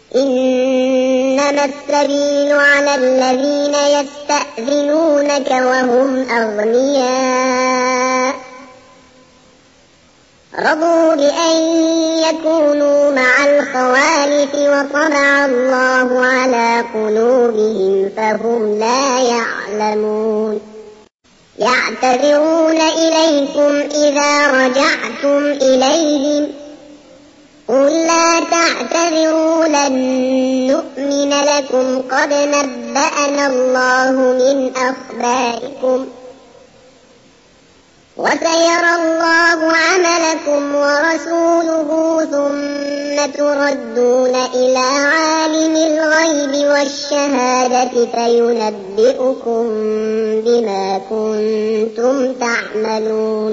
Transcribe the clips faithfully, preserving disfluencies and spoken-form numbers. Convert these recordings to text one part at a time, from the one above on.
إنما السبيل على الذين يستأذنونك وهم أغنياء رضوا بأن يكونوا مع الخوالف وطبع الله على قلوبهم فهم لا يعلمون يعتذرون إليكم إذا رجعتم إليهم قل لا تعتذروا لن نؤمن لكم قد نبأنا الله من أخباركم وسيرى الله عملكم ورسوله ثم تردون إلى عالم الغيب والشهادة فينبئكم بما كنتم تعملون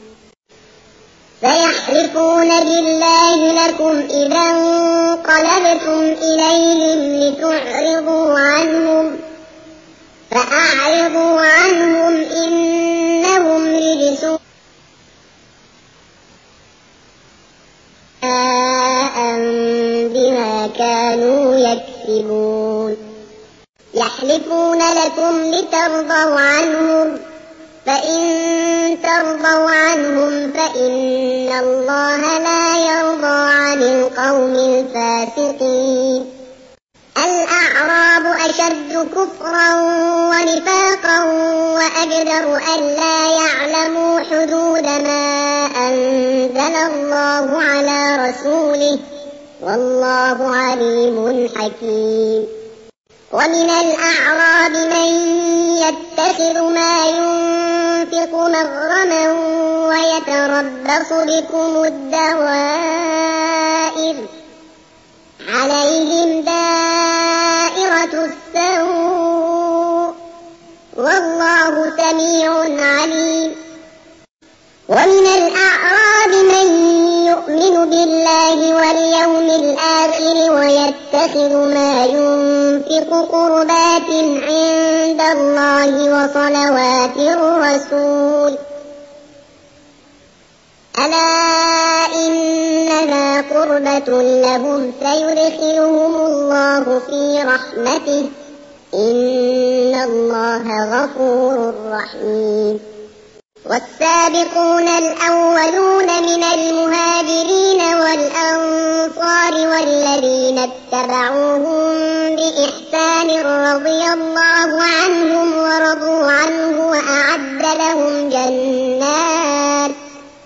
سيحلفون بالله لكم إذا انقلبتم إليهم لتعرضوا عنهم فأعرضوا عنهم إنهم رجس بما كانوا يكسبون يحلفون لكم لترضوا عنهم فإن ترضوا عنهم فإن الله لا يرضى عن القوم الفاسقين الأعراب أشد كفرا ونفاقا وأجدر ألا يعلموا حدود ما أنزل الله على رسوله والله عليم حكيم ومن الأعراب من يتخذ ما ينفق مغرما ويتربص بكم الدوائر عليهم دائرة السوء والله سميع عليم ومن الأعراب من يؤمن بالله واليوم الآخر ويتخذ ما ينفق قربات عند الله وصلوات الرسول ألا إنها قربة لهم سيدخلهم الله في رحمته إن الله غفور رحيم والسابقون الأولون من المهاجرين والأنصار والذين اتبعوهم بإحسان رضي الله عنهم ورضوا عنه وأعد لهم جنات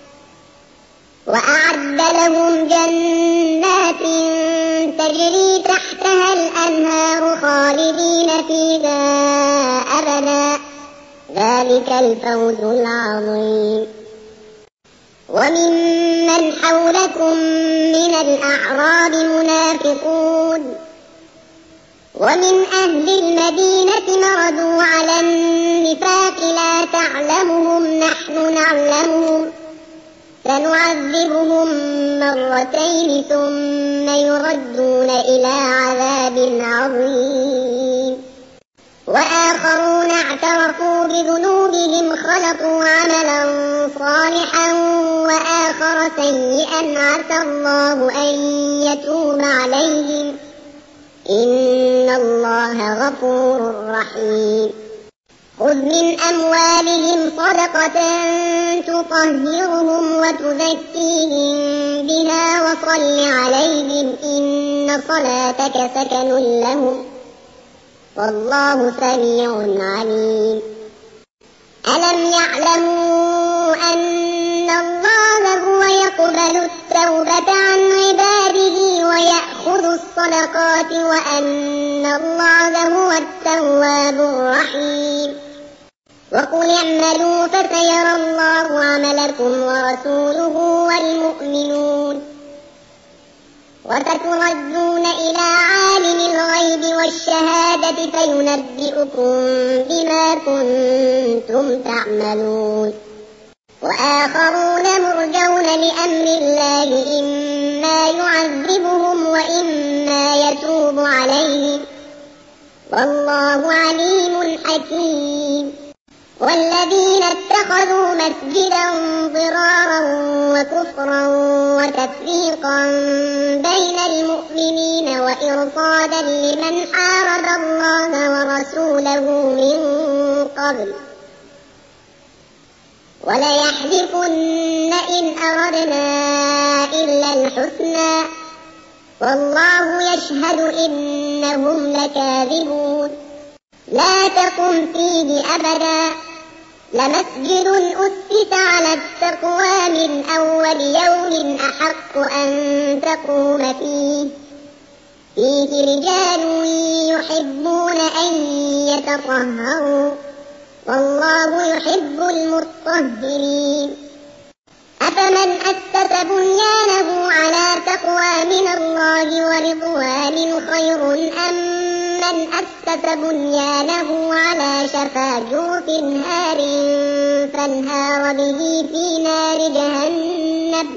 وأعد لهم جنات تجري تحتها الأنهار خالدين فيها أبدا ذلك الفوز العظيم وممن حولكم من الأعراب منافقون ومن أهل المدينة مردوا على النفاق لا تعلمهم نحن نعلمهم سنعذبهم مرتين ثم يردون إلى عذاب عظيم وآخرون اعترفوا بذنوبهم خلقوا عملا صالحا وآخر سيئا عسى الله أن يتوب عليهم إن الله غفور رحيم خذ من أموالهم صدقة تطهرهم وتزكيهم بها وصل عليهم إن صلاتك سكن لهم والله سميع عليم ألم يعلموا أن الله هو يقبل التوبة عن عباده ويأخذ الصدقات وأن الله هو التواب الرحيم وقل اعملوا فسيرى الله عملكم ورسوله والمؤمنون وستردون إلى عالم الغيب والشهادة فينبئكم بما كنتم تعملون وآخرون مرجون لأمر الله إما يعذبهم وإما يتوب عليهم والله عليم حكيم والذين اتخذوا مسجدا ضرارا وكفرا وتفريقا بين المؤمنين وإرصادا لمن حارب الله ورسوله من قبل وليحلفن إن أردنا إلا الحسنى والله يشهد إنهم لكاذبون لا تقم فيه أبدا لمسجد أسس على التقوى من أول يوم أحق أن تقوم فيه فيه رجال يحبون أن يتطهروا والله يحب المطهرين أفمن أسس بنيانه على تقوى من الله ورضوان خير أم من أسس بنيانه على شفا جرف هار فانهار به في نار جهنم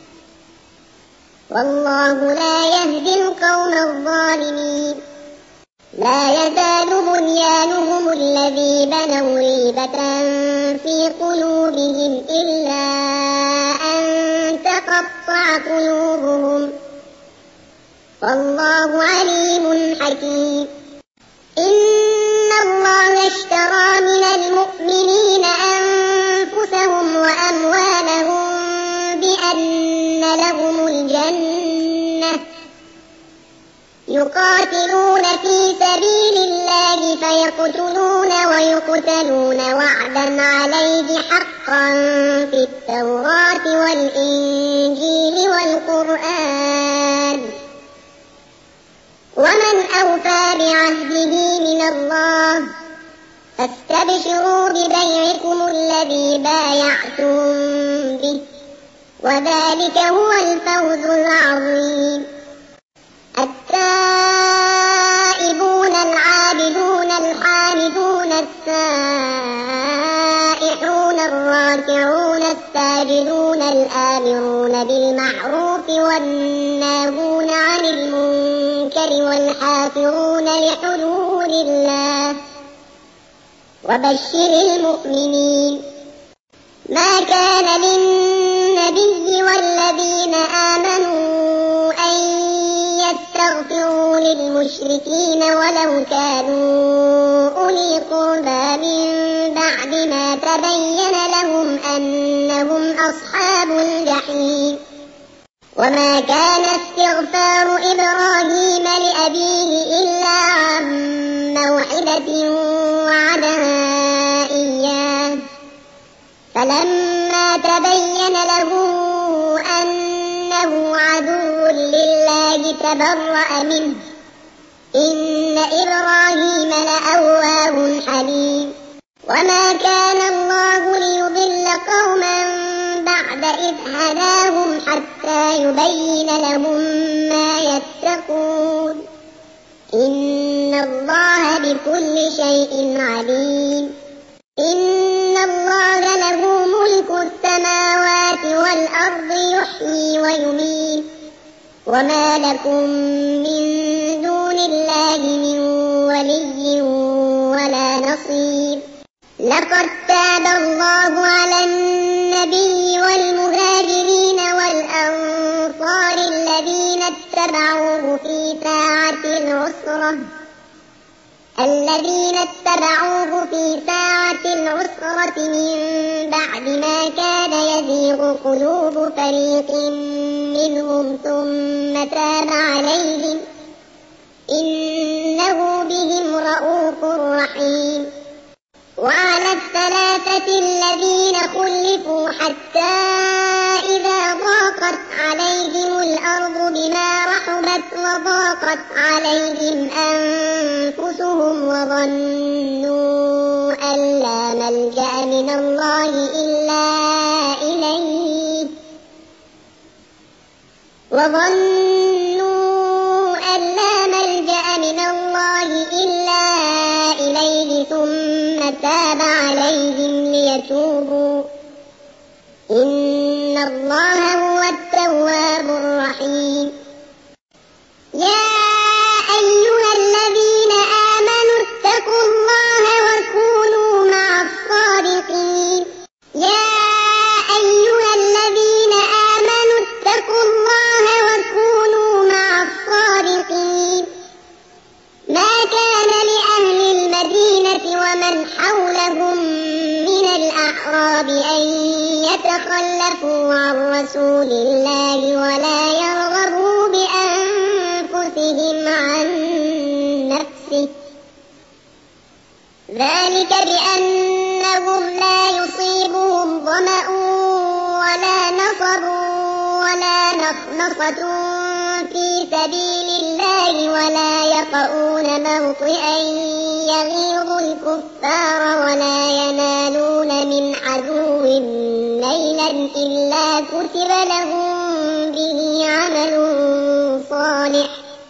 والله لا يهدي القوم الظالمين لا يزال بنيانهم الذي بنوا ريبة في قلوبهم إلا أن تقطع قلوبهم والله عليم حكيم إن الله اشترى من المؤمنين أنفسهم وأموالهم بأن لهم الجنة يقاتلون في سبيل الله فيقتلون ويقتلون وعدا عليه حقا في التوراة والإنجيل والقرآن ومن أوفى بعهده من الله فاستبشروا ببيعكم الذي بايعتم به وذلك هو الفوز العظيم التائبون العابدون الحامدون السائحون الراكعون الساجدون الآمرون بالمعروف والناهون عن المنكر والحافظون لحدود الله وبشر المؤمنين ما كان للنبي والذين آمنوا أن يستغفروا للمشركين ولو كانوا أولي قربى من بعد ما تبين لهم أنهم أصحاب الجحيم وما كان استغفار إبراهيم لأبيه إلا عن موعدة وعدها إياه فلما تبين له أنه عدو لله تبرأ منه إن إبراهيم لأواه حليم وما كان الله ليضل قوما بعد إذ هداهم حتى يبين لهم ما يتقون إن الله بكل شيء عليم إن الله له ملك السماوات والأرض يحيي ويميت وما لكم من دون الله من ولي ولا نصير لقد تاب الله على النبي والمهاجرين والأنصار الذين اتبعوه في ساعة العسرة الذين اتبعوه في ساعة العسرة من بعد ما كاد يزيغ قلوب فريق منهم ثم تاب عليهم إنه بهم رءوف رحيم وعلى الثلاثة الذين خلفوا حتى إذا ضاقت عليهم الأرض بما رحبت وضاقت عليهم أنفسهم وظنوا أن لا ملجأ من الله إلا إليه وظنوا أن لا ملجأ من الله إلا إليه ثم تاب عليهم ليتوبوا إن الله هو التواب الرحيم يا أيها الذين آمنوا اتقوا الله وكونوا مع الصادقين يتخلفوا عن رسول الله ولا يرغبوا بأنفسهم عن نفسه، ذلك بأنهم لا يصيبهم ظمأ ولا نصب ولا مخمصة في سبيل الله ولا يطؤون موطئا يغيظ الكفار ولا ينالون من عدو نيلا إلا كتب لهم به عمل صالح،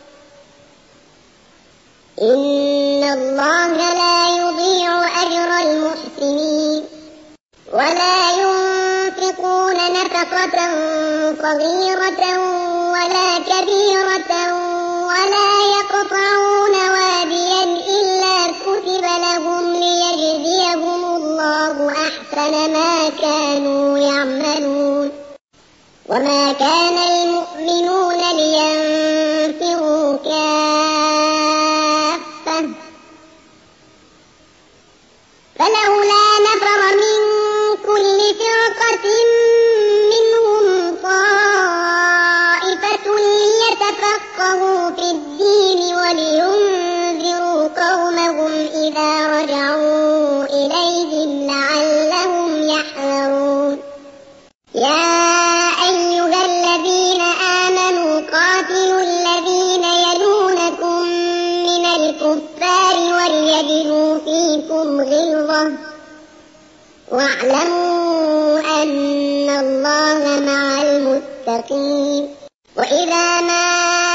إن الله لا يضيع أجر المحسنين. ولا ينفقون نفقة صغيرة ولا كبيرة ولا يقطعون واديا إلا كتب لهم ليجزيهم الله أحسن ما كانوا يعملون. وما كان المؤمنون لينفروا كافة، فلولا نفر من كل فرقة منهم طائفة ليتفقهوا في الدين ولينذروا قومهم إذا رجعوا إليهم لعلهم يحذرون. يا أيها الذين آمنوا قاتلوا الذين يلونكم من الكفار وليجدوا فيكم غلظة واعلموا أن الله مع المتقين. وإذا ما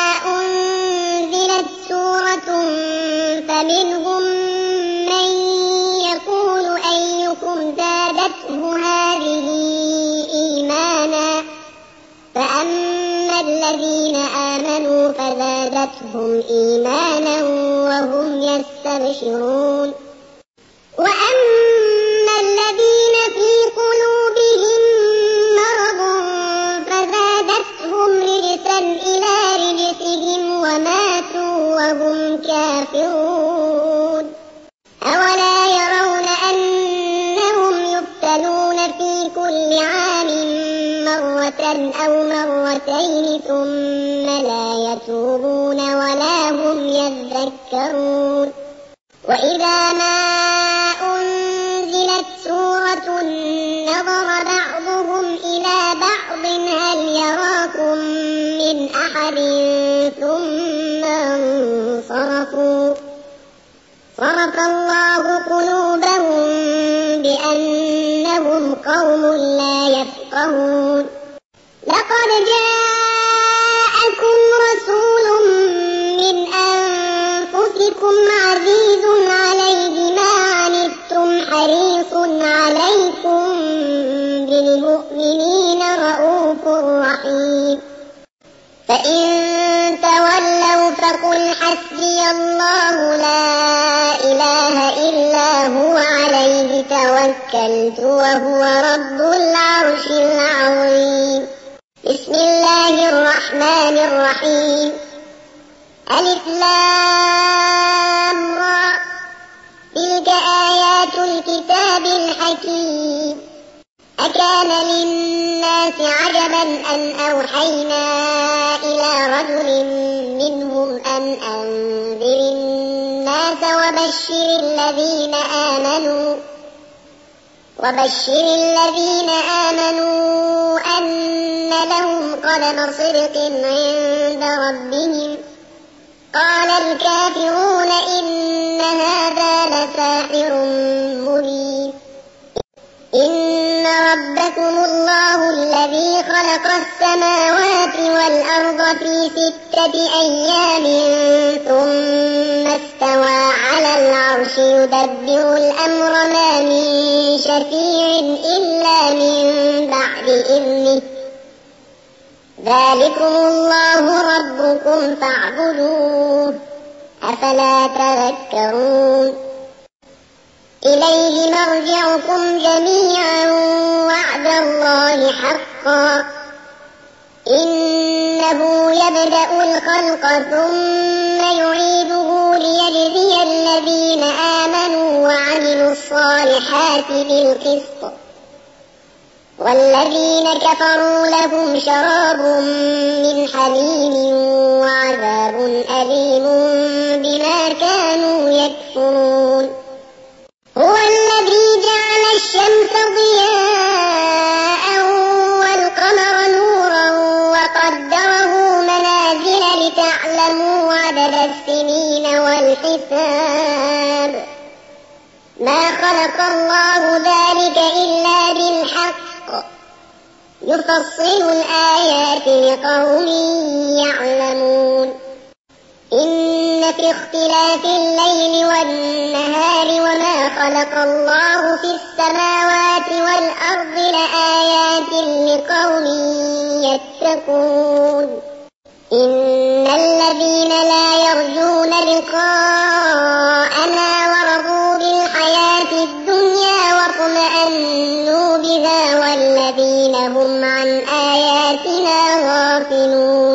أنزلت سورة فمنهم من يقول أيكم زادته هذه إيمانا، فأما الذين آمنوا فزادتهم إيمانا وهم يستبشرون. وأما الذين في قلوبهم مرض فزادتهم رجسا إلى رجسهم وماتوا وهم كافرون. أولا يرون أنهم يفتنون في كل عام مرة أو مرتين ثم لا يتوبون ولا هم يذكرون. وإذا ما أنزلت سورة نظر بعضهم إلى بعض هل يراكم من أحد ثم انصرفوا، صرف الله قلوبهم بأنهم قوم لا يفقهون. لقد جاءكم رسول من أنفسكم عزيز عليه ما عنتم حريص عليكم بالمؤمنين رءوف رحيم. فإن تولوا فقل حسبي الله لا إله إلا هو عليه توكلت وهو رب العرش العظيم. بسم الله الرحمن الرحيم. ألف لام را، تلك آيات الكتاب الحكيم. أكان للناس عجبا أن أوحينا إلى رجل منهم أن أنذر الناس وبشر الذين آمنوا وبشر الذين آمنوا أن لهم قدم صدق عند ربهم. قال الكافرون إن هذا لساحر مبين. إن ربكم الله الذي خلق السماوات والأرض في ستة أيام ثم استوى على العرش يدبر الأمر ما من شفيع إلا من بعد إذنه. ذلكم الله ربكم فاعبدوه، أفلا تذكرون. إليه مرجعكم جميعا وعد الله حقا، إنه يبدأ الخلق ثم يعيده ليجزي الذين آمنوا وعملوا الصالحات بالقسط والذين كفروا لهم شراب من حميم وعذاب أليم بما كانوا يكفرون. هو الذي جعل الشمس ضياء والقمر نورا وقدره منازل لتعلموا عدد السنين والحساب ما خلق الله ذلك إلا بالحق يفصل الآيات لقوم يعلمون. إن في اختلاف الليل والنهار وما خلق الله في السماوات والأرض لآيات لقوم يتقون. إن الذين لا يرجون لقاءنا ورضوا بالحياة الدنيا واطمأنوا بها والذين هم عن آياتنا غافلون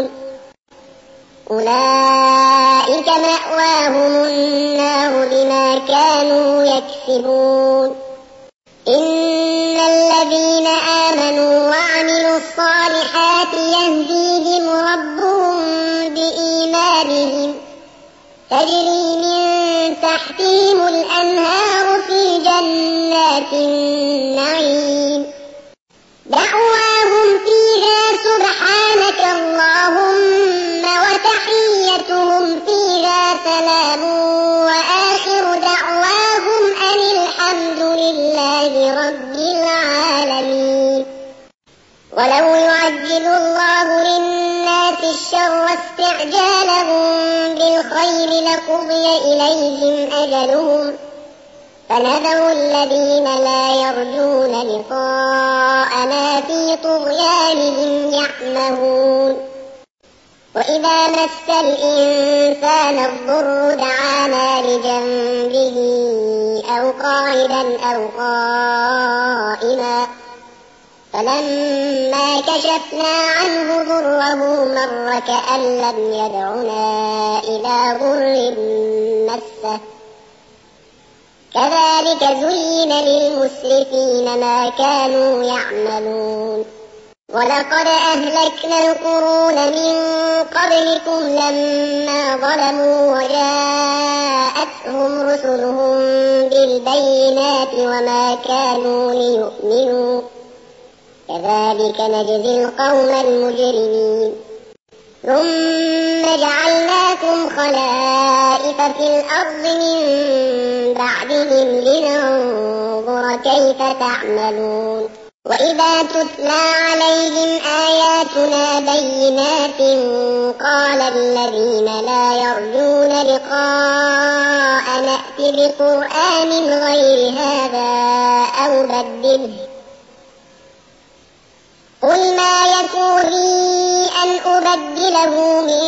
أولئك مأواهم النار بما كانوا يكسبون. إن الذين آمنوا وعملوا الصالحات يهديهم ربهم بإيمانهم تجري من تحتهم الأنهار في جنات النعيم دعواهم فيها سبحانك اللهم وتحيتهم فيها سلام وآخر دعواهم أن الحمد لله رب العالمين. ولو يعجل الله للناس الشر استعجالهم بالخير لقضي إليهم أجلهم فنذر الذين لا يرجون لقاءنا في طغيانهم يعمهون. وإذا مس الإنسان الضر دعانا لجنبه أو قاعدا أو قائما فلما كشفنا عنه ضره مر كأن لم يدعنا إلى ضر مسه كذلك زين للمسرفين ما كانوا يعملون. ولقد أهلكنا القرون من قبلكم لما ظلموا وجاءتهم رسلهم بالبينات وما كانوا ليؤمنوا كذلك نجزي القوم المجرمين. ثم جعلناكم خلائف في الأرض من بعدهم لننظر كيف تعملون. وإذا تتلى عليهم آياتنا بينات قال الذين لا يرجون لقاء نأت بقرآن غير هذا أو بدله قل ما يكون لي أن أبدله من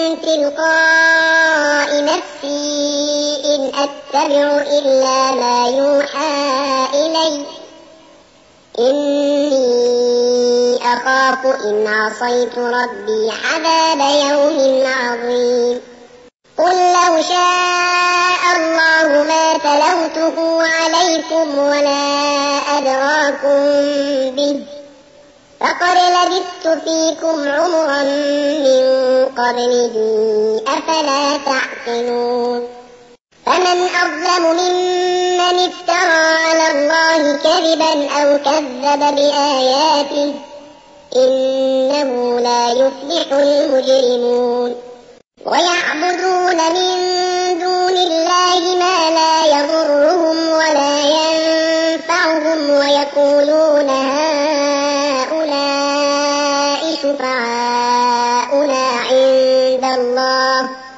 تلقاء نفسي إن أتبع إلا ما يوحى إلي إني أخاف إن عصيت ربي عذاب يوم عظيم. قل لو شاء الله ما تلوته عليكم ولا أدراكم به فقد لبثت فيكم عمرا من قبله أفلا تعقلون. فمن أظلم ممن افترى على الله كذبا أو كذب بآياته إنه لا يفلح المجرمون. ويعبدون من دون الله ما لا يضرهم ولا ينفعهم ويقولون هؤلاء شفعاؤنا عند الله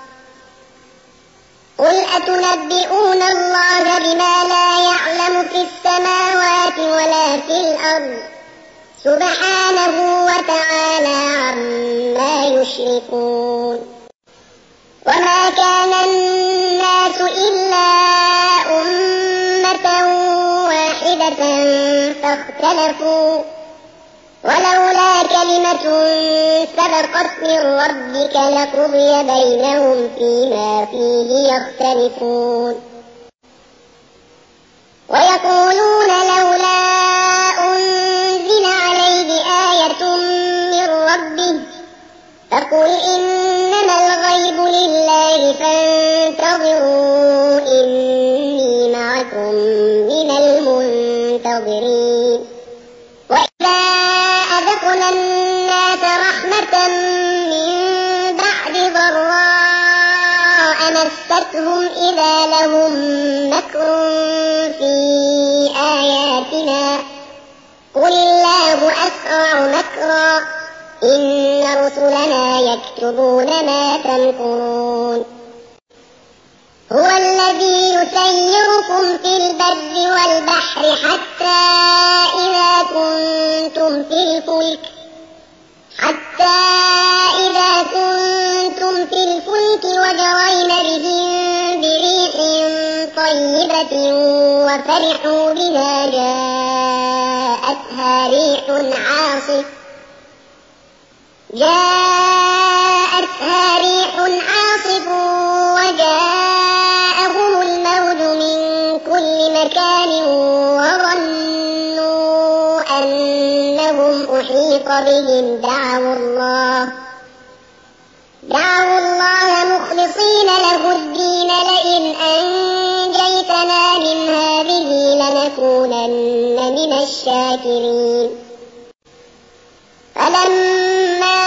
قل أتنبئون الله بما لا يعلم في السماوات ولا في الأرض سبحانه وتعالى عما يشركون. وما كان الناس إلا أمة واحدة فاختلفوا ولولا كلمة سبقت من ربك لقضي بينهم فيما فيه يختلفون. ويقولون لولا أنزل وقل إنما الغيب لله فانتظروا إني معكم من المنتظرين. وإذا أذقنا الناس رحمة من بعد ضراء مستهم إذا لهم مكر في آياتنا قل الله أسرع مكرا إن رسلنا يكتبون ما تمكرون. هو الذي يسيركم في البر والبحر حتى إذا كنتم في الفلك حتى إذا كنتم في الفلك وجرين بهم بريح طيبة وفرحوا بها جاءتها ريح عاصف جاءتها ريح عاصف وجاءهم الموج من كل مكان وظنوا أنهم أحيط بهم دعوا الله دعوا الله مخلصين له الدين لئن أنجيتنا من هذه لنكونن من الشاكرين. فلما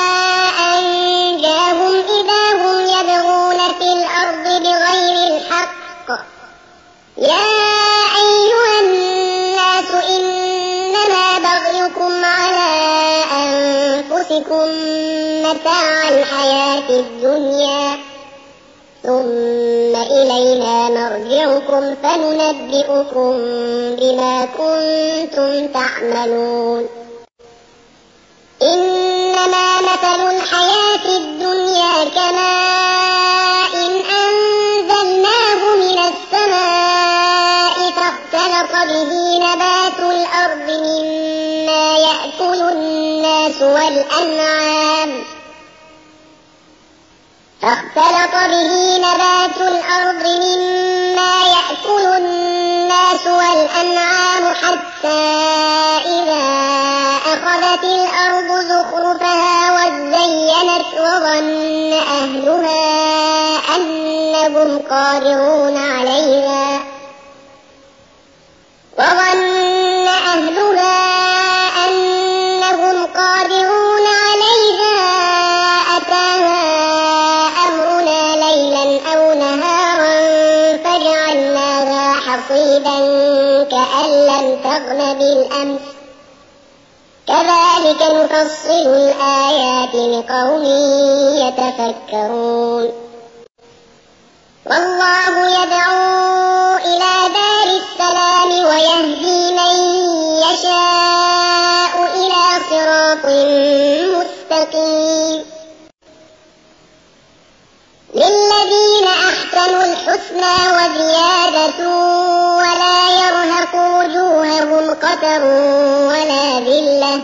أنجاهم إذا هم يبغون في الأرض بغير الحق يا أيها الناس إنما بغيكم على أنفسكم متاع الحياة الدنيا ثم إلينا مرجعكم فننبئكم بما كنتم تعملون. إنما مثل الحياة الدنيا كماء أنزلناه من السماء فاختلط به نبات الأرض مما يأكل الناس والأنعام فاختلط به نبات الأرض مما يأكل الناس والأنعام حتى إذا أخذت الأرض زخرفها وزينت وظن أهلها أنهم قادرون عليها وظن أهلها أنهم قادرون عليها أتاها أمرنا ليلا أو نهارا فجعلناها حصيدا كأن لم تغن بالأمس كذلك نفصل الآيات لقوم يتفكرون. والله يدعو إلى دار السلام ويهدي من يشاء إلى صراط مستقيم. للذين أحسنوا الحسنى وزيادة ولا يرهق وجوههم قتر ولا ذلة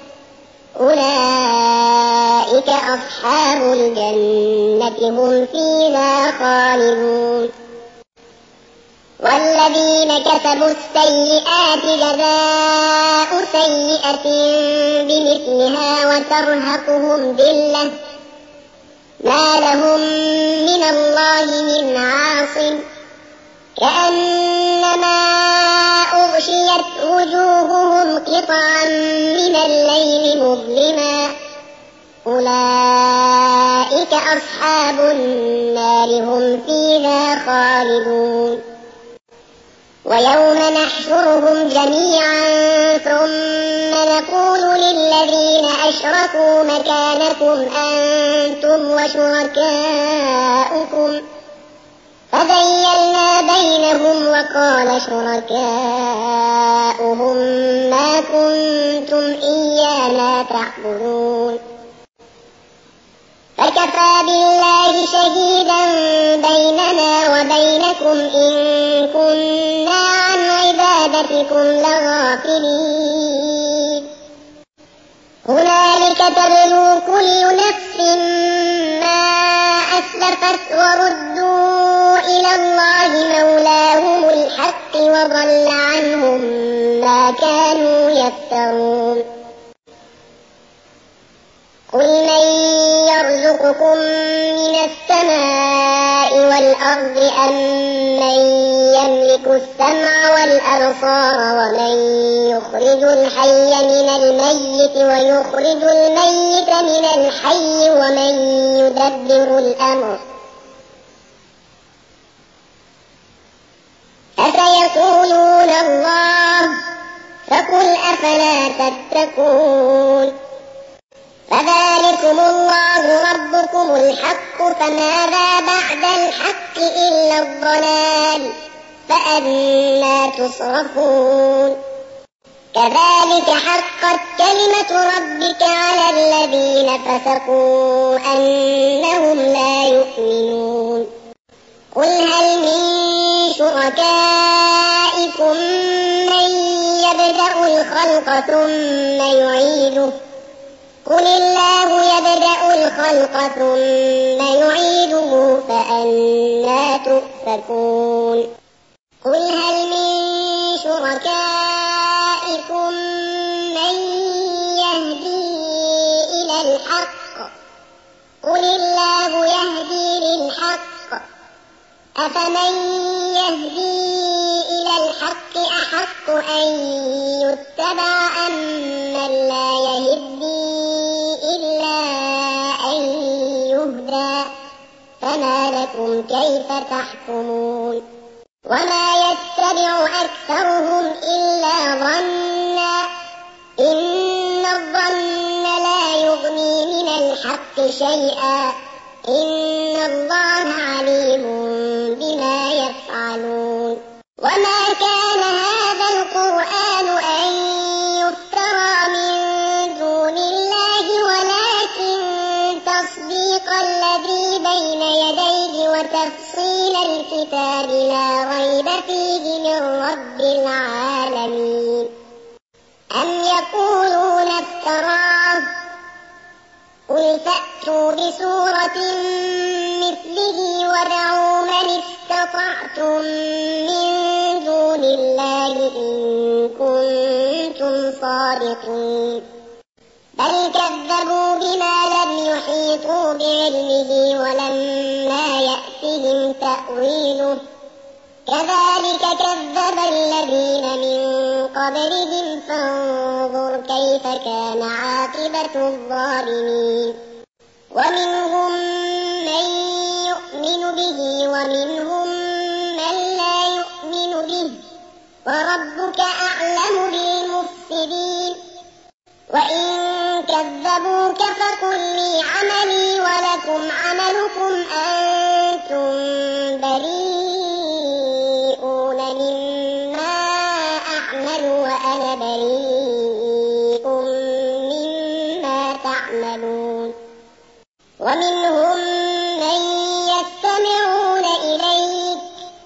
أولئك أصحاب الجنة هم فيها خالدون. والذين كسبوا السيئات جزاء سيئة بمثلها وترهقهم ذلة ما لهم من الله من عاصم كأنما أغشيت وجوههم قطعا من الليل مظلما أولئك أصحاب النار هم فيها خالدون. ويوم نحشرهم جميعا ثم نقول للذين أشركوا مكانكم أنتم وشركاؤكم فزيلنا بينهم وقال شركاؤهم ما كنتم إيانا تعبدون فكفى بالله شهيدا بيننا وبينكم إن كنا عن عبادتكم لغافلين. هنالك تبلو كل نفس ما أسلفت وردوا إلى الله مولاهم الحق وضل عنهم ما كانوا يفترون. قل من يرزقكم من السماء والأرض أم من يملك السمع والأبصار ومن يخرج الحي من الميت ويخرج الميت من الحي ومن يدبر الأمر فسيقولون الله فقل أفلا تتقون فذلكم الله ربكم الحق فماذا بعد الحق إلا الضلال فأنى تصرفون كذلك حقت كلمة ربك على الذين فسقوا أنهم لا يؤمنون قل هل من شركائكم من يبدأ الخلق ثم يعيده قل الله يبدأ الخلق ثم يعيده فأنى تؤفكون قل هل من شركائكم من يهدي إلى الحق قل الله يهدي للحق أفمن يهدي إلى الحق أحق أن يتبع أم من لا يهدي إلا أن يهدى فما لكم كيف تحكمون وما يتبع أكثرهم إلا ظنا إن الظن لا يغني من الحق شيئا إن الله عليم بما يفعلون وما كان هذا القرآن أن يفترى من دون الله ولكن تصديق الذي بين يديه وتفصيل الكتاب لا ريب فيه من رب العالمين أم يقولون افتراه قل فأتوا بسورة مثله ودعوا من استطعتم من دون الله إن كنتم صادقين بل كذبوا بما لم يحيطوا بعلمه ولما يأتهم تأويله كذلك كذب الذين من قبلهم فانظر كيف كان عاقبة الظالمين ومنهم من يؤمن به ومنهم من لا يؤمن به وربك أعلم بالمفسدين وإن كذبوك فقل لي عملي ولكم عملكم أنتم بريئون مما أعمل وأنا بريء مما تعملون ومنهم من يستمعون إليك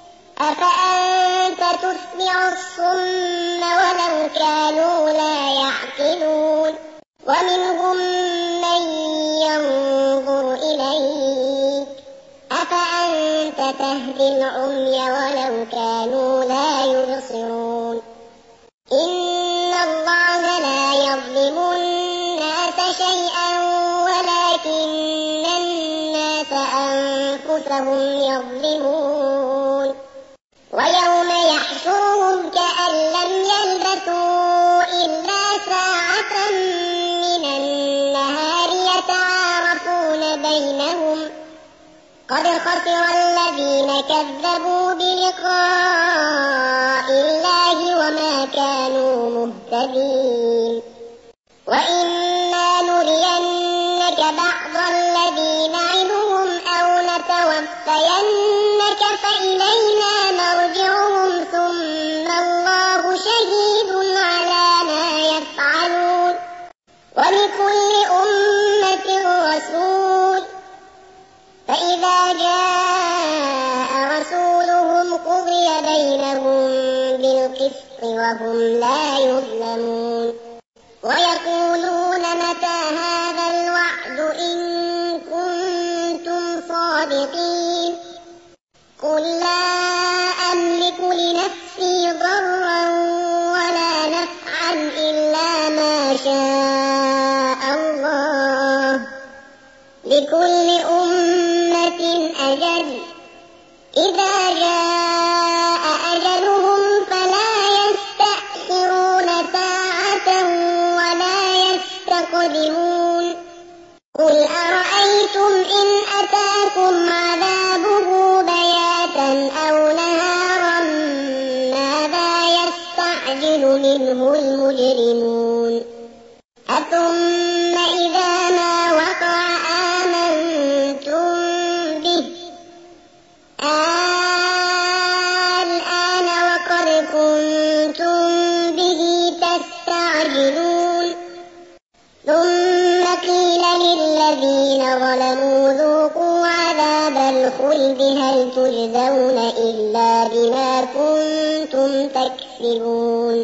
أفأنت تسمع الصم ولو كانوا لا يعقلون ومنهم من ينظر إليك أفأنت تهدي العمي ولو كانوا لا يبصرون إن الله لا يظلم الناس شيئا ولكن الناس أنفسهم يظلمون ويوم يحشرهم كأن لم يلبثوا إلا ساعة من النهار يتعارفون بينهم قد خسر الذين كذبوا بلقاء الله وما كانوا مهتدين وإما نرينك بعض الذي نعدهم أو نتوفينك فإلينا مرجعهم ثم الله شهيد على ما يفعلون ولكل أمة رسول فإذا جاء رسولهم قضي بينهم بالقسط وهم لا يظلمون ويقولون متى هذا الوعد إن كنتم صادقين قل لا أملك لنفسي ضرا ولا نفعا إلا ما شاء الله لكل لكل أمة أجل إذا جاء أجلهم فلا يستأخرون ساعة ولا يستقدمون قل أرأيتم إن أتاكم عذابه بياتا أو نهارا ماذا يستعجل منه المجرمون أثم إذا ما وقع آمنتم به الآن وقد كنتم به تستعجلون ثم قيل للذين ظلموا ذوقوا عذاب الخلد هل تجزون إلا بما كنتم تكسبون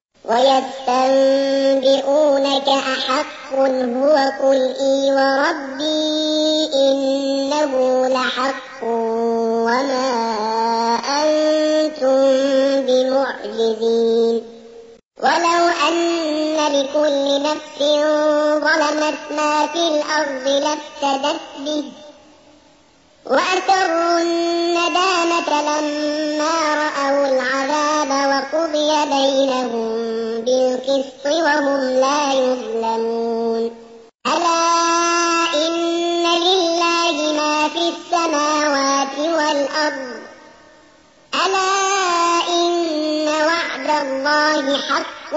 ويستنبئونك أحق هو قل إي وربي إنه لحق وما أنتم بمعجزين ولو أن لكل نفس ظلمت ما في الأرض لافتدت به وأسروا الندامة لما رأوا العذاب وقضي بينهم بالقسط وهم لا يظلمون ألا إن لله ما في السماوات والأرض ألا إن وعد الله حق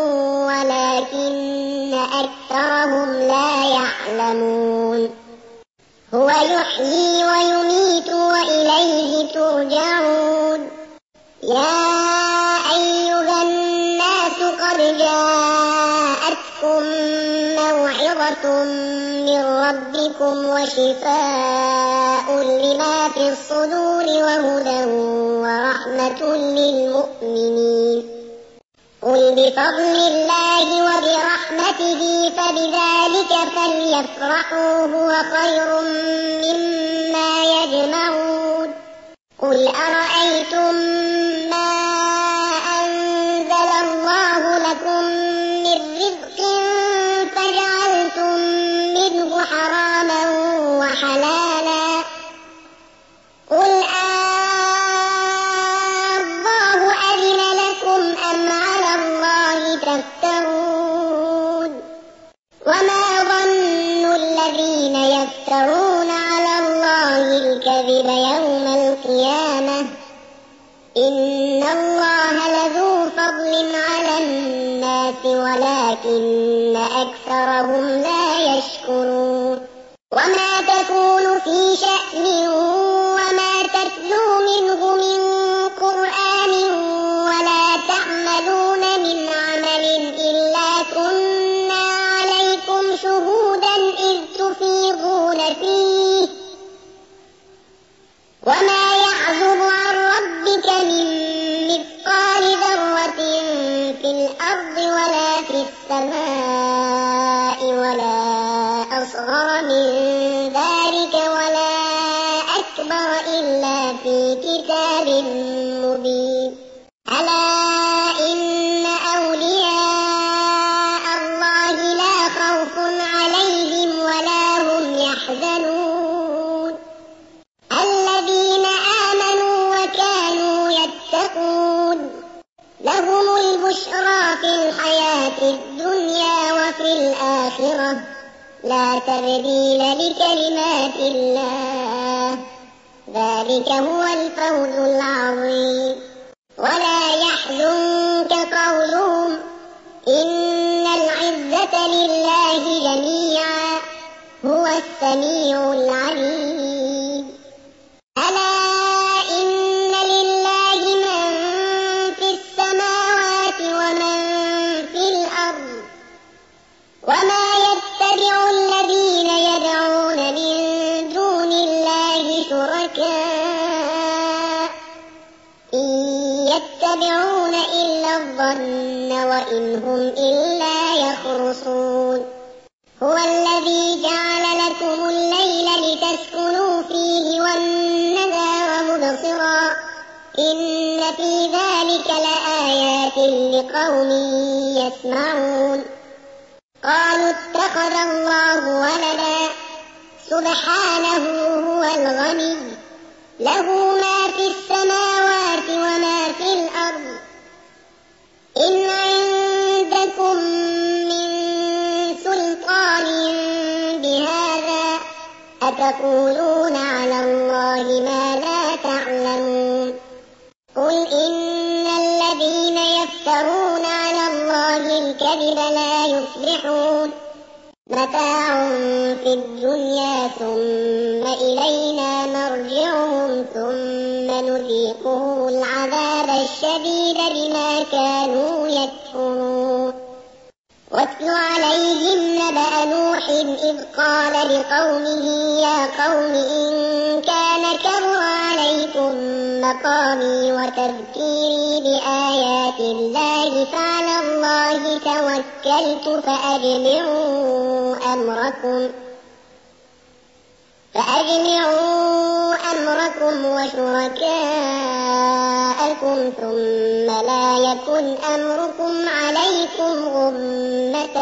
ولكن أكثرهم لا يعلمون هو يحيي ويميت وإليه ترجعون يا أيها الناس قد جاءتكم موعظة من ربكم وشفاء لما في الصدور وهدى ورحمة للمؤمنين قل بفضل الله وبرحمته فبذلك فليفرحوا هو خير مما يجمعون قل أرأيتم ما أنزل الله لكم من رزق فجعلتم منه حراما وحلالا قل الله أذن لكم أم على الله تفترون وما ظن الذين يفترون على الله الكذب يوم القيامة إن الله لذو فضل على الناس ولكن أكثرهم لا يشكرون وما تكون في شأن وما تتلو منه من قرآن ولا تعملون من عمل إلا كنا عليكم شهودا إذ تفيضون فيه وما يعزب عن ربك من مثقال ذرة في الأرض ولا في السماء ولا أصغر من ذلك ولا أكبر إلا في كتاب مبين ألا إن أولياء الله لا خوف عليهم ولا هم يحزنون الذين آمنوا وكانوا يتقون لهم البشرى في الحياة الدنيا وفي الآخرة لا تبديل لكلمات الله ذلك هو الفوز العظيم ولا يحزنك قولهم إن العزة لله جميعا هو السميع العليم ألا إن لله من في السماوات ومن في الأرض وما يتبع الذين يدعون من دون الله شركاء إن يتبعون إلا الظن وإن هم إلا يخرصون هو الذي جعل لكم الليل لتسكنوا فيه والنهار مبصرا إن في ذلك لآيات لقوم يسمعون قالوا اتخذ الله ولدا سبحانه هو الغني، له ما في السماوات وما في الأرض. إن عندكم من سلطان بهذا أتقولون على الله ما لا تعلمون. قل إن الذين يفترون على الله الكذب لا يفلحون. متاع في الدنيا ثم إلينا مرجعهم ثم نذيقهم العذاب الشديد بما كانوا يكفرون. واتل عليهم نبأ نوح إذ قال لقومه يا قوم إن كان كبر عليكم مقامي وتذكيري بآيات الله فعلى الله توكلت فأجمعوا أمركم فأجمعوا أمركم وشركاءكم ثم لا يكن أمركم عليكم غمة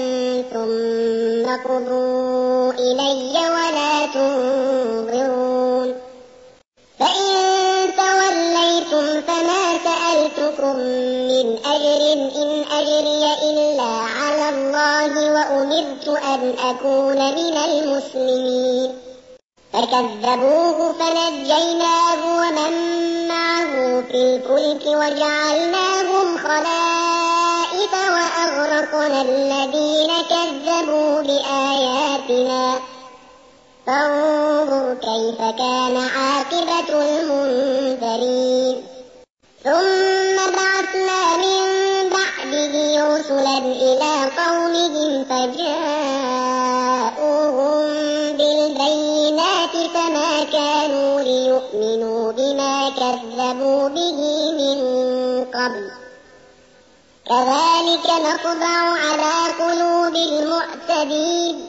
ثم قضوا إلي ولا تنظرون. فإن توليتم فما سألتكم من أجر إن أجري إلا على الله وأمرت أن أكون من المسلمين. فكذبوه فنجيناه ومن معه في الفلك وجعلناهم خلائف وأغرقنا الذين كذبوا بآياتنا فانظر كيف كان عاقبة المنذرين. ثم بعثنا من بعده رسلا إلى قومهم فجاءوهم بالبينات فما كانوا ليؤمنوا بما كذبوا به من قبل كذلك نطبع على قلوب المعتدين.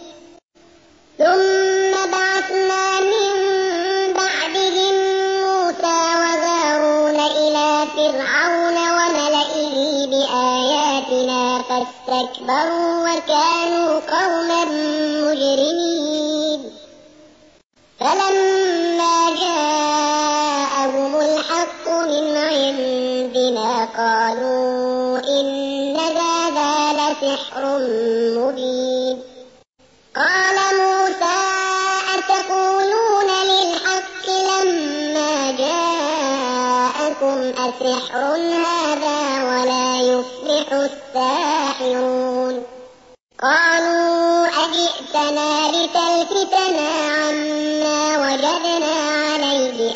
ثم بعثنا من بعدهم موسى وهارون إلى فرعون وملئه بآياتنا فاستكبروا وكانوا قوما مجرمين. فلما جاءهم الحق من عندنا قالوا إن هذا لسحر مبين. قال موسى أتقولون للحق لما جاءكم أسحر هذا ولا يفلح الساحرون. قالوا أجئتنا لتلفتنا عما وجدنا عليه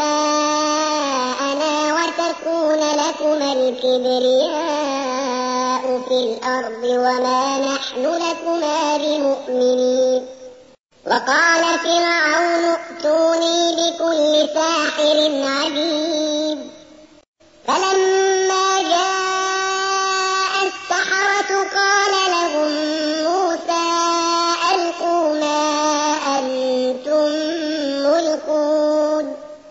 آباءنا وتكون لكما الكبرياء في الأرض وما نحن لكما بمؤمنين. وقال فرعون ائتوني بكل ساحر عليم. فلما جاء السحرة قال لهم موسى ألقوا ما أنتم ملقون.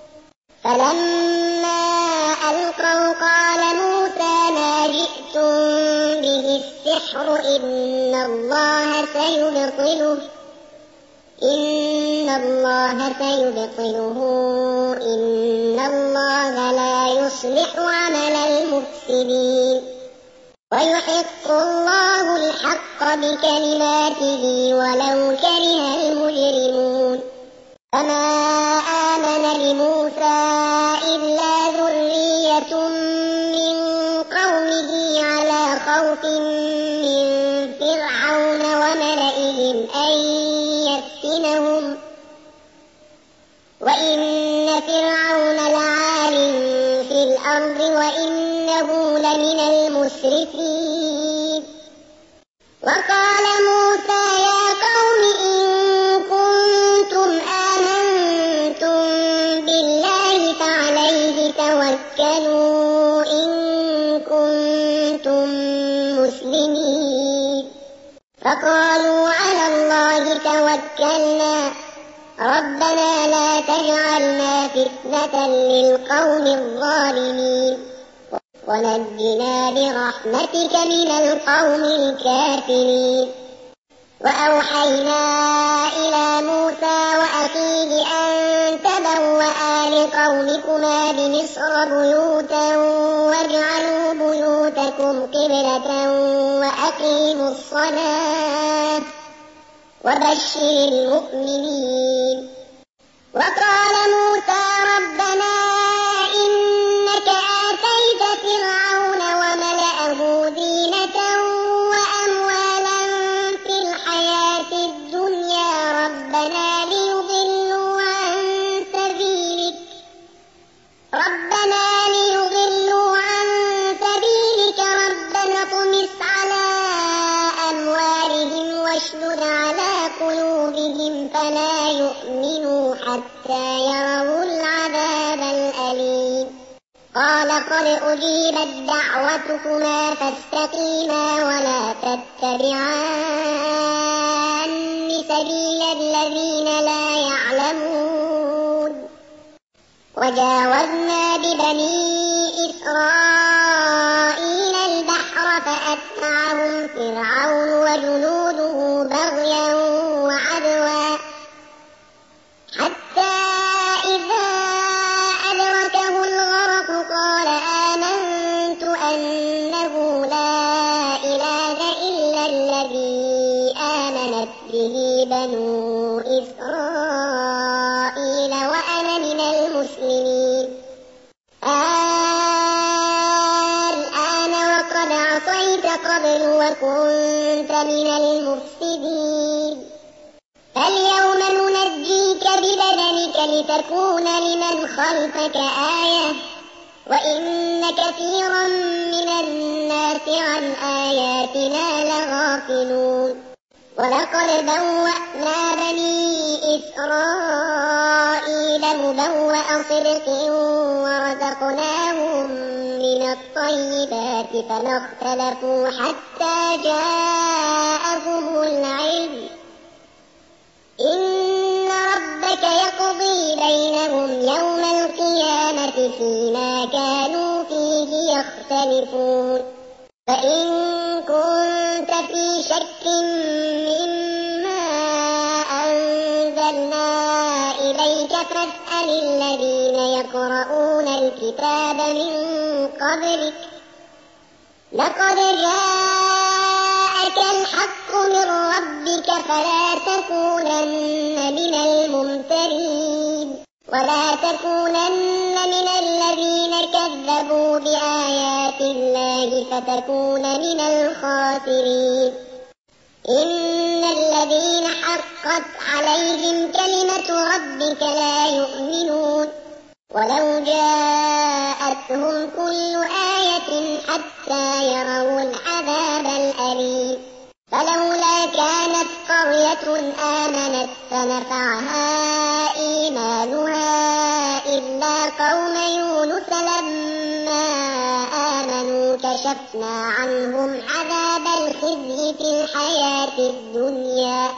فلما ألقوا قال موسى ما جئتم به السحر إن الله سيبطله إن الله سيبطله إن الله لا يصلح عمل المفسدين. ويحق الله الحق بكلماته ولو كره المجرمون. فما آمن لموسى إلا ذرية من قومه على خوف من فرعون وملئهم أن يفتنهم وإن فرعون لعال في الأرض وإنه لمن المسرفين. وقال موسى يا قوم إن كنتم آمنتم بالله فعليه توكلوا إن كنتم مسلمين. فقالوا على الله توكلنا ربنا لا تجعلنا فتنة للقوم الظالمين ونجنا برحمتك من القوم الكافرين. وأوحينا إلى موسى وأخيه أن تبوأ لقومكما بمصر بيوتا واجعلوا بيوتكم قبلة وأقيموا الصلاة وبشر المؤمنين. وقال موسى ربنا إنك آتيت فرعون وملأه زينة وأموالا في الحياة الدنيا ربنا ليضلوا عن سبيلك ربنا ليضلوا عن سبيلك ربنا اطمس على أموالهم واشدد على قلوبهم فلا يؤمنوا حتى يروا العذاب الأليم. قال قد أجيبت دعوتكما فاستقيما ولا تتبعان سبيل الذين لا يعلمون. وجاوزنا ببني إسرائيل البحر فأتبعهم فرعون وجنوده بغيا وعدوا حتى إذا أدركه الغرق قال آمنت أنه لا إله إلا الذي آمنت به بنو إسرائيل وأنا من المسلمين. الآن وقد عصيت قبل وكنت من المفسدين فاليوم ننجيك ببدنك لتكون لمن خلفك آية وإن كثيرا من الناس عن آياتنا لغافلون. ولقد بوأنا بني إسرائيل مبوأ صدق ورزقناهم من الطيبات فما اختلفوا حتى جاءهم العلم إن ربك يقضي بينهم يوم القيامة فيما كانوا فيه يختلفون. فإن كنت في شك مما أنزلنا إليك فاسأل الذين يقرؤون الكتاب من قبلك لقد جاءك الحق من ربك فلا تكونن من الممترين ولا تكونن من الذين كذبوا بآيات الله فتكون من الخاسرين. إن الذين حقت عليهم كلمة ربك لا يؤمنون ولو جاءتهم كل آية حتى يروا العذاب الأليم. فلولا كانت قرية آمنت فنفعها إيمانها إلا قوم يونس لما آمنوا كشفنا عنهم عذاب الخزي في الحياة الدنيا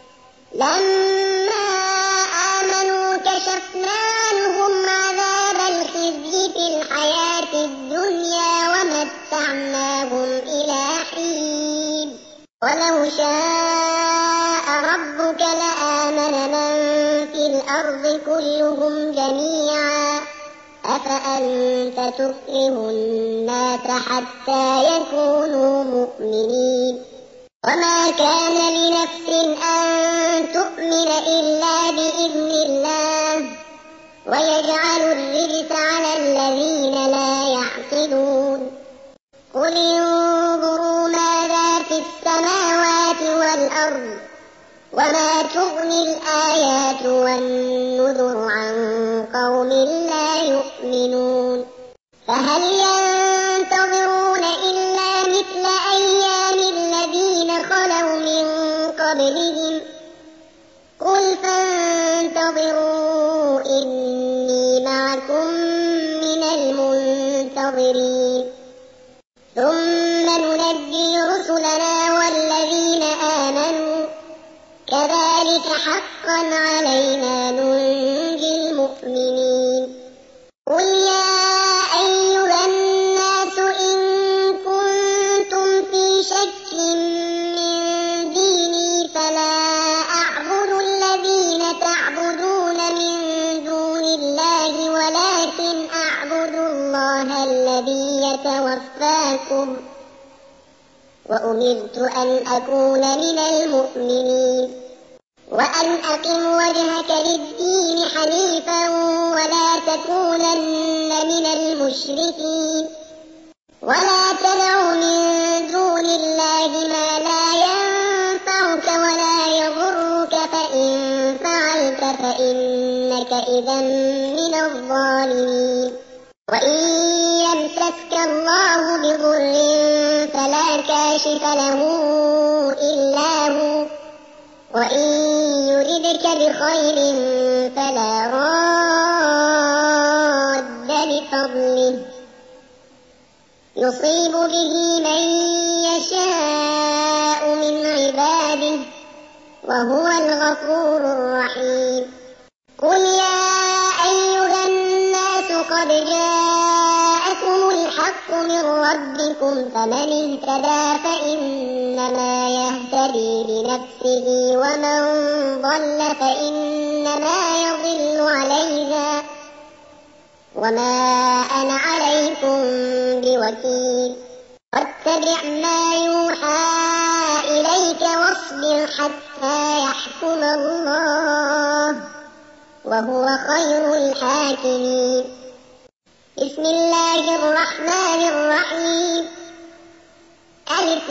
لما آمنوا كشفنا عنهم عذاب الخزي في الحياة الدنيا ومتعناهم إلى حين. ولو شاء ربك لآمن من في الأرض كلهم جميعا أفأنت تكره الناس حتى يكونوا مؤمنين. وما كان لنفس أن تؤمن إلا بإذن الله ويجعل الرجس على الذين لا يعقلون. قل انظروا ماذا في السماوات والأرض وما تغني الآيات والنذر عن قوم لا يؤمنون. فهل ينتظرون إلا مثل أيام الذين خلوا من قبلهم قل فانتظروا إني معكم من المنتظرين. ثم ننجي رسلنا والذين آمنوا كذلك حقا علينا ننجي المؤمنين. قل يا أيها الناس إن كنتم في شك من ديني الذي يتوفاكم وأمرت أن أكون من المؤمنين وأن أقم وجهك للدين حنيفا ولا تكونن من المشركين ولا تدع من دون الله ما لا ينفعك ولا يضرك فإن فعلت فإنك إذا من الظالمين وإن يمسسك الله بضر فلا كاشف له إلا هو وإن يردك بخير فلا راد لفضله يصيب به من يشاء من عباده وهو الغفور الرحيم قل يا أيها الناس قد جاءكم الحق من ربكم فمن اهتدى فإنما يهتدي لنفسه ومن ضل فإنما يضل عليها وما أنا عليكم بوكيل واتبع ما يوحى إليك واصبر حتى يحكم الله وهو خير الحاكمين بسم الله الرحمن الرحيم ألف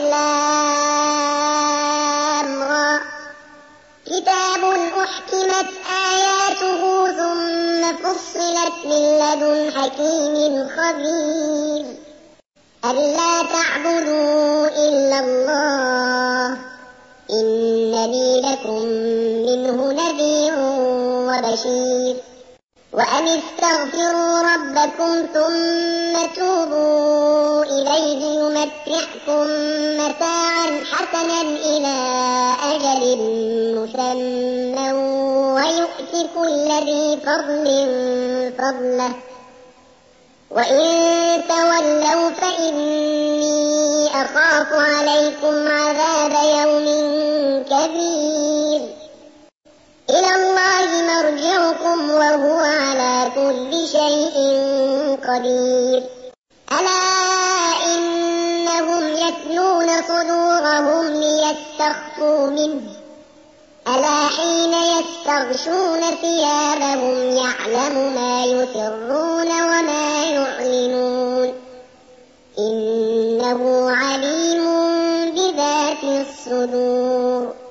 لام را كتاب أحكمت آياته ثم فصلت من لدن حكيم خبير ألا تعبدوا إلا الله إنني لكم منه نذير وبشير وأن استغفروا ربكم ثم توبوا إليه يمتعكم متاعا حسنا إلى أجل مسمى ويؤت كل ذي فضل فضله وإن تولوا فإني أخاف عليكم عذاب يوم كبير إلى الله مرجعكم وهو على كل شيء قدير ألا إنهم يثنون صدورهم ليستخفوا منه ألا حين يستغشون ثيابهم يعلم ما يسرون وما يعلنون إنه عليم بذات الصدور